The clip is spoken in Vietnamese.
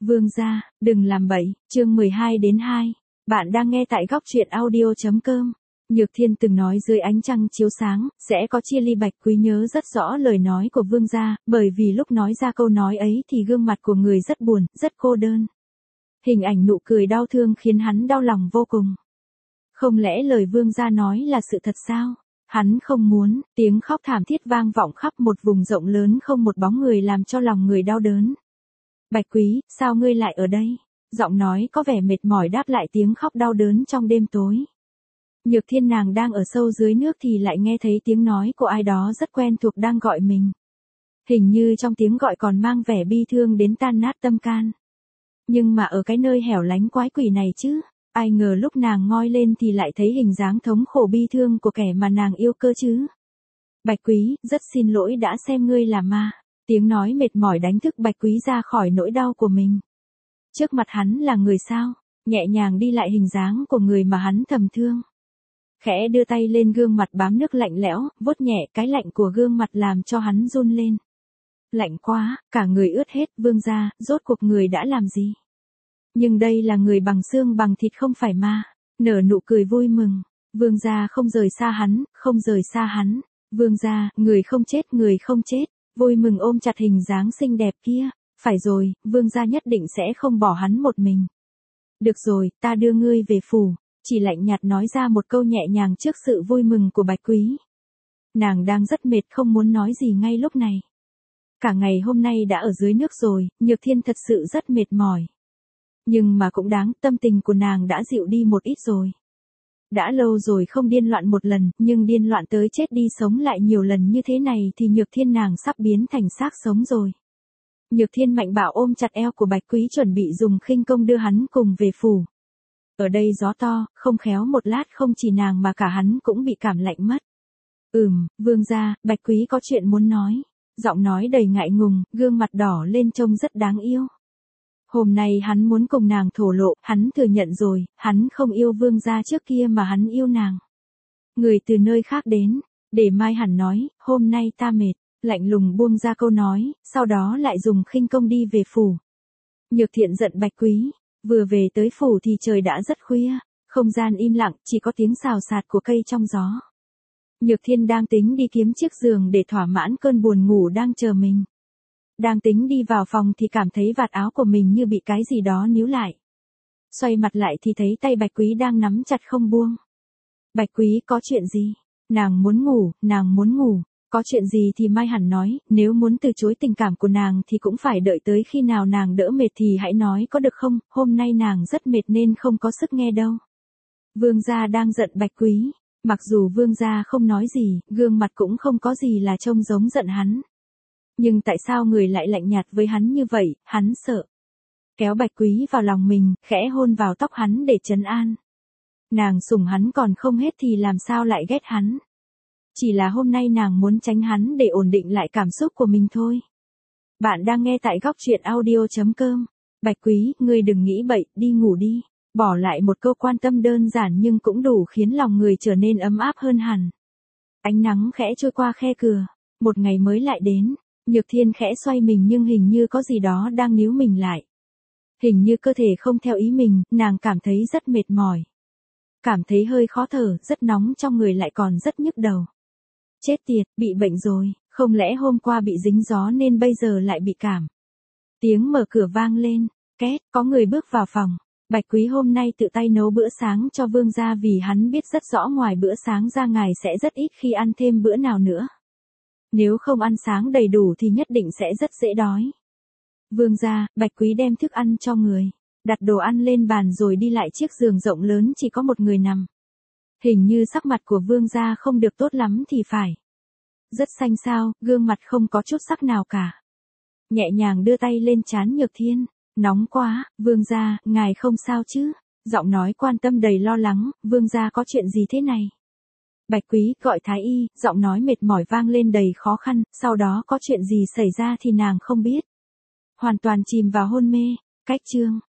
Vương gia, đừng làm bậy, chương 12-2. Bạn đang nghe tại góc truyện audio.com. Nhược Thiên từng nói dưới ánh trăng chiếu sáng, sẽ có chia ly. Bạch Quý nhớ rất rõ lời nói của vương gia, bởi vì lúc nói ra câu nói ấy thì gương mặt của người rất buồn, rất cô đơn. Hình ảnh nụ cười đau thương khiến hắn đau lòng vô cùng. Không lẽ lời vương gia nói là sự thật sao? Hắn không muốn, tiếng khóc thảm thiết vang vọng khắp một vùng rộng lớn, không một bóng người làm cho lòng người đau đớn. Bạch Quý, sao ngươi lại ở đây? Giọng nói có vẻ mệt mỏi đáp lại tiếng khóc đau đớn trong đêm tối. Nhược Thiên nàng đang ở sâu dưới nước thì lại nghe thấy tiếng nói của ai đó rất quen thuộc đang gọi mình. Hình như trong tiếng gọi còn mang vẻ bi thương đến tan nát tâm can. Nhưng mà ở cái nơi hẻo lánh quái quỷ này chứ, ai ngờ lúc nàng ngoi lên thì lại thấy hình dáng thống khổ bi thương của kẻ mà nàng yêu cơ chứ. Bạch Quý, rất xin lỗi đã xem ngươi là ma. Tiếng nói mệt mỏi đánh thức Bạch Quý ra khỏi nỗi đau của mình. Trước mặt hắn là người sao? Nhẹ nhàng đi lại hình dáng của người mà hắn thầm thương. Khẽ đưa tay lên gương mặt bám nước lạnh lẽo, vuốt nhẹ cái lạnh của gương mặt làm cho hắn run lên. Lạnh quá, cả người ướt hết. Vương gia, rốt cuộc người đã làm gì? Nhưng đây là người bằng xương bằng thịt không phải ma. Nở nụ cười vui mừng. Vương gia không rời xa hắn, không rời xa hắn. Vương gia, người không chết, người không chết. Vui mừng ôm chặt hình dáng xinh đẹp kia. Phải rồi, vương gia nhất định sẽ không bỏ hắn một mình. Được rồi, ta đưa ngươi về phủ. Chỉ lạnh nhạt nói ra một câu nhẹ nhàng trước sự vui mừng của Bạch Quý. Nàng đang rất mệt, không muốn nói gì ngay lúc này. Cả ngày hôm nay đã ở dưới nước rồi, Nhược Thiên thật sự rất mệt mỏi. Nhưng mà cũng đáng, tâm tình của nàng đã dịu đi một ít rồi. Đã lâu rồi không điên loạn một lần, nhưng điên loạn tới chết đi sống lại nhiều lần như thế này thì Nhược Thiên nàng sắp biến thành xác sống rồi. Nhược Thiên mạnh bạo ôm chặt eo của Bạch Quý chuẩn bị dùng khinh công đưa hắn cùng về phủ. Ở đây gió to, không khéo một lát không chỉ nàng mà cả hắn cũng bị cảm lạnh mất. Vương gia, Bạch Quý có chuyện muốn nói. Giọng nói đầy ngại ngùng, gương mặt đỏ lên trông rất đáng yêu. Hôm nay hắn muốn cùng nàng thổ lộ, hắn thừa nhận rồi, hắn không yêu vương gia trước kia mà hắn yêu nàng. Người từ nơi khác đến, để mai hẳn nói, hôm nay ta mệt, lạnh lùng buông ra câu nói, sau đó lại dùng khinh công đi về phủ. Nhược Thiện giận Bạch Quý, vừa về tới phủ thì trời đã rất khuya, không gian im lặng, chỉ có tiếng xào xạc của cây trong gió. Nhược Thiên đang tính đi kiếm chiếc giường để thỏa mãn cơn buồn ngủ đang chờ mình. Đang tính đi vào phòng thì cảm thấy vạt áo của mình như bị cái gì đó níu lại. Xoay mặt lại thì thấy tay Bạch Quý đang nắm chặt không buông. Bạch Quý, có chuyện gì? Nàng muốn ngủ. Có chuyện gì thì mai hẳn nói, nếu muốn từ chối tình cảm của nàng thì cũng phải đợi tới khi nào nàng đỡ mệt thì hãy nói có được không, hôm nay nàng rất mệt nên không có sức nghe đâu. Vương gia đang giận Bạch Quý. Mặc dù vương gia không nói gì, gương mặt cũng không có gì là trông giống giận hắn. Nhưng tại sao người lại lạnh nhạt với hắn như vậy, hắn sợ. Kéo Bạch Quý vào lòng mình, khẽ hôn vào tóc hắn để trấn an. Nàng sủng hắn còn không hết thì làm sao lại ghét hắn. Chỉ là hôm nay nàng muốn tránh hắn để ổn định lại cảm xúc của mình thôi. Bạn đang nghe tại góc truyện audio.com. Bạch Quý, ngươi đừng nghĩ bậy, đi ngủ đi. Bỏ lại một câu quan tâm đơn giản nhưng cũng đủ khiến lòng người trở nên ấm áp hơn hẳn. Ánh nắng khẽ trôi qua khe cửa. Một ngày mới lại đến. Nhược Thiên khẽ xoay mình nhưng hình như có gì đó đang níu mình lại. Hình như cơ thể không theo ý mình, nàng cảm thấy rất mệt mỏi. Cảm thấy hơi khó thở, rất nóng trong người lại còn rất nhức đầu. Chết tiệt, bị bệnh rồi, không lẽ hôm qua bị dính gió nên bây giờ lại bị cảm. Tiếng mở cửa vang lên, két, có người bước vào phòng. Bạch Quý hôm nay tự tay nấu bữa sáng cho vương gia vì hắn biết rất rõ ngoài bữa sáng ra ngài sẽ rất ít khi ăn thêm bữa nào nữa. Nếu không ăn sáng đầy đủ thì nhất định sẽ rất dễ đói. Vương gia, Bạch Quý đem thức ăn cho người, đặt đồ ăn lên bàn rồi đi lại chiếc giường rộng lớn chỉ có một người nằm. Hình như sắc mặt của vương gia không được tốt lắm thì phải. Rất xanh xao, gương mặt không có chút sắc nào cả. Nhẹ nhàng đưa tay lên trán Nhược Thiên, nóng quá, vương gia, ngài không sao chứ? Giọng nói quan tâm đầy lo lắng, vương gia có chuyện gì thế này? Bạch Quý, gọi thái y, giọng nói mệt mỏi vang lên đầy khó khăn, sau đó có chuyện gì xảy ra thì nàng không biết. Hoàn toàn chìm vào hôn mê, cách chương.